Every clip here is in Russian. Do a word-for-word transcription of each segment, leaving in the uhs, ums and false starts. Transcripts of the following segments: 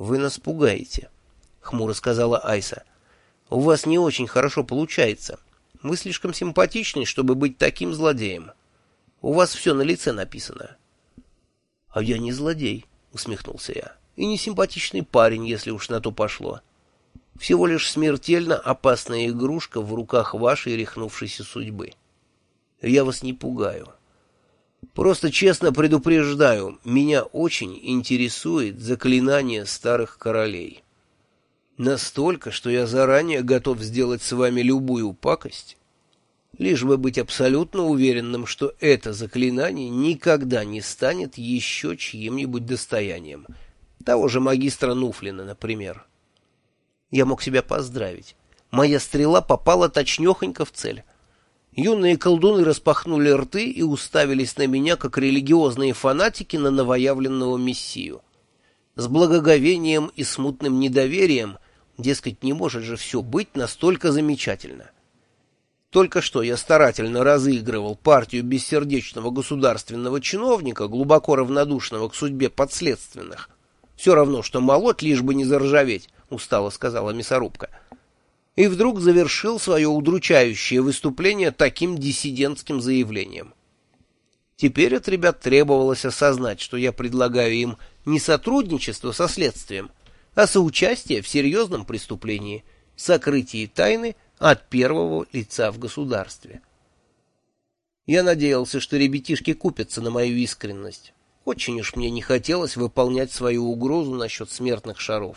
«Вы нас пугаете», — хмуро сказала Айса. «У вас не очень хорошо получается. Вы слишком симпатичны, чтобы быть таким злодеем. У вас все на лице написано». «А я не злодей», — усмехнулся я, — «и не симпатичный парень, если уж на то пошло. Всего лишь смертельно опасная игрушка в руках вашей рехнувшейся судьбы. Я вас не пугаю. Просто честно предупреждаю, меня очень интересует заклинание старых королей. Настолько, что я заранее готов сделать с вами любую пакость, лишь бы быть абсолютно уверенным, что это заклинание никогда не станет еще чьим-нибудь достоянием. Того же магистра Нуфлина, например». Я мог себя поздравить. Моя стрела попала точнёхонько в цель. Юные колдуны распахнули рты и уставились на меня, как религиозные фанатики на новоявленного мессию. С благоговением и смутным недоверием, дескать, не может же все быть настолько замечательно. Только что я старательно разыгрывал партию бессердечного государственного чиновника, глубоко равнодушного к судьбе подследственных. Все равно, что молоть, лишь бы не заржаветь, — устало сказала мясорубка. И вдруг завершил свое удручающее выступление таким диссидентским заявлением. Теперь от ребят требовалось осознать, что я предлагаю им не сотрудничество со следствием, а соучастие в серьезном преступлении, сокрытии тайны от первого лица в государстве. Я надеялся, что ребятишки купятся на мою искренность. Очень уж мне не хотелось выполнять свою угрозу насчет смертных шаров.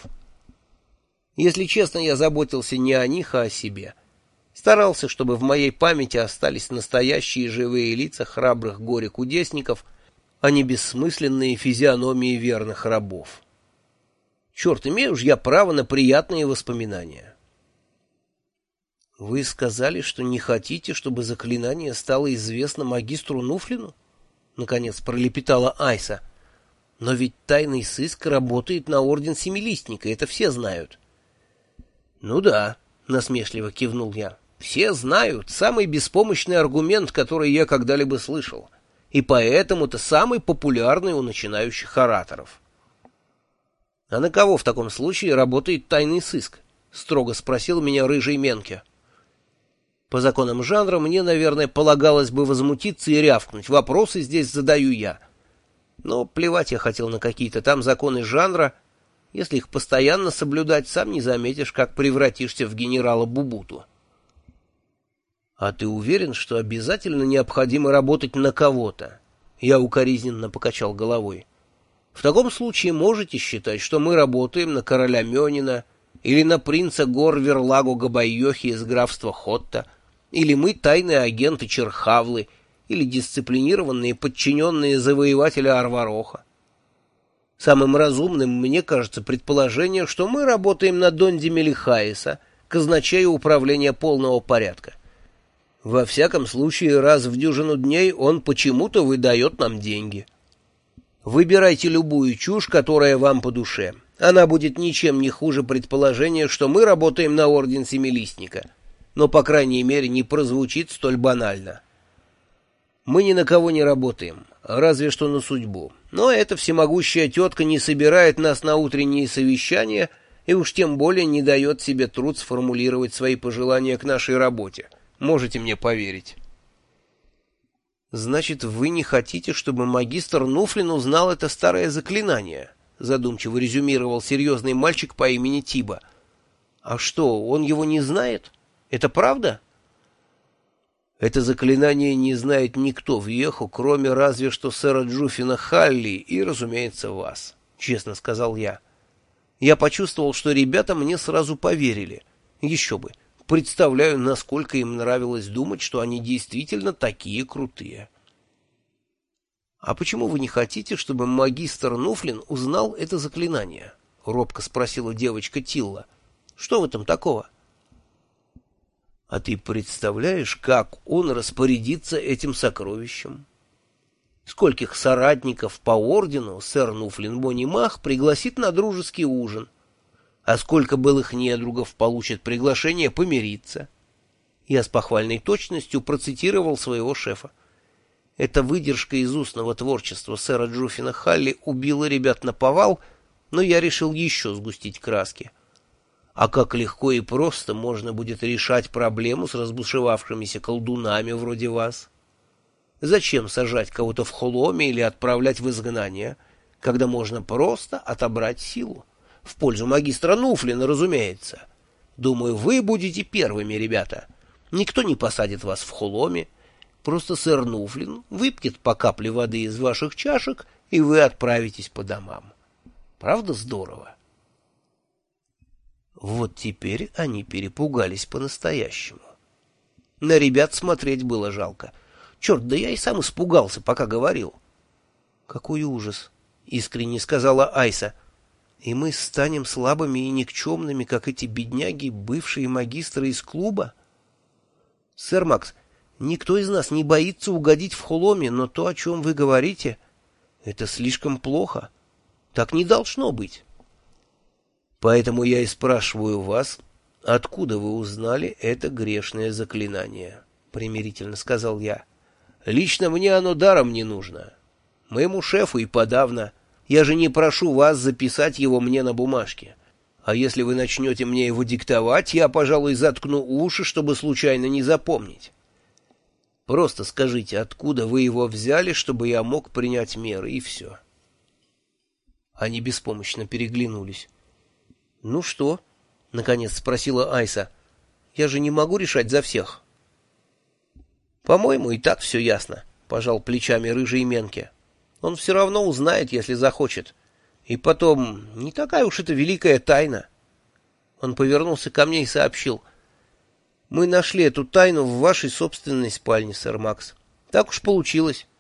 Если честно, я заботился не о них, а о себе. Старался, чтобы в моей памяти остались настоящие живые лица храбрых горе-кудесников, а не бессмысленные физиономии верных рабов. Черт, имею ж я право на приятные воспоминания. «Вы сказали, что не хотите, чтобы заклинание стало известно магистру Нуфлину?» — наконец пролепетала Айса. «Но ведь тайный сыск работает на орден Семилистника, это все знают». «Ну да», — насмешливо кивнул я, — «все знают, самый беспомощный аргумент, который я когда-либо слышал, и поэтому-то самый популярный у начинающих ораторов». «А на кого в таком случае работает тайный сыск?» — строго спросил меня рыжий Менке. По законам жанра мне, наверное, полагалось бы возмутиться и рявкнуть. Вопросы здесь задаю я. Но плевать я хотел на какие-то там законы жанра. Если их постоянно соблюдать, сам не заметишь, как превратишься в генерала Бубуту. «А ты уверен, что обязательно необходимо работать на кого-то?» Я укоризненно покачал головой. «В таком случае можете считать, что мы работаем на короля Мёнина или на принца гор Верлагу Габайохи из графства Хотта, или мы тайные агенты Черхавлы, или дисциплинированные подчиненные завоевателя Арвароха. Самым разумным мне кажется предположение, что мы работаем на Донде Мелихаиса, казначею управления полного порядка. Во всяком случае, раз в дюжину дней он почему-то выдает нам деньги. Выбирайте любую чушь, которая вам по душе. Она будет ничем не хуже предположения, что мы работаем на орден Семилистника, но, по крайней мере, не прозвучит столь банально. Мы ни на кого не работаем, разве что на судьбу. Но эта всемогущая тетка не собирает нас на утренние совещания и уж тем более не дает себе труд сформулировать свои пожелания к нашей работе. Можете мне поверить. «Значит, вы не хотите, чтобы магистр Нуфлин узнал это старое заклинание?» — задумчиво резюмировал серьезный мальчик по имени Тиба. «А что, он его не знает? Это правда?» «Это заклинание не знает никто в Йеху, кроме разве что сэра Джуфина Халли и, разумеется, вас», — честно сказал я. Я почувствовал, что ребята мне сразу поверили. Еще бы, представляю, насколько им нравилось думать, что они действительно такие крутые. «А почему вы не хотите, чтобы магистр Нуфлин узнал это заклинание?» — робко спросила девочка Тилла. «Что в этом такого?» «А ты представляешь, как он распорядится этим сокровищем? Скольких соратников по ордену сэр Нуфлин Бонимах пригласит на дружеский ужин, а сколько былых недругов получит приглашение помириться?» Я с похвальной точностью процитировал своего шефа. Эта выдержка из устного творчества сэра Джуфина Халли убила ребят наповал, но я решил еще сгустить краски. А как легко и просто можно будет решать проблему с разбушевавшимися колдунами вроде вас? Зачем сажать кого-то в хломе или отправлять в изгнание, когда можно просто отобрать силу? В пользу магистра Нуфлина, разумеется. Думаю, вы будете первыми, ребята. Никто не посадит вас в хломе. Просто сэр Нуфлин выпьет по капле воды из ваших чашек, и вы отправитесь по домам. Правда здорово? Вот теперь они перепугались по-настоящему. На ребят смотреть было жалко. Черт, да я и сам испугался, пока говорил. — Какой ужас! — искренне сказала Айса. — И мы станем слабыми и никчемными, как эти бедняги, бывшие магистры из клуба? — Сэр Макс, никто из нас не боится угодить в хломе, но то, о чем вы говорите, это слишком плохо. Так не должно быть. Поэтому я и спрашиваю вас, откуда вы узнали это грешное заклинание, — примирительно сказал я. Лично мне оно даром не нужно. Моему шефу и подавно. Я же не прошу вас записать его мне на бумажке. А если вы начнете мне его диктовать, я, пожалуй, заткну уши, чтобы случайно не запомнить. Просто скажите, откуда вы его взяли, чтобы я мог принять меры, и все. Они беспомощно переглянулись. — Ну что? — наконец спросила Айса. — Я же не могу решать за всех. — По-моему, и так все ясно, — пожал плечами рыжий Менке. — Он все равно узнает, если захочет. И потом, не такая уж это великая тайна. Он повернулся ко мне и сообщил. — Мы нашли эту тайну в вашей собственной спальне, сэр Макс. Так уж получилось.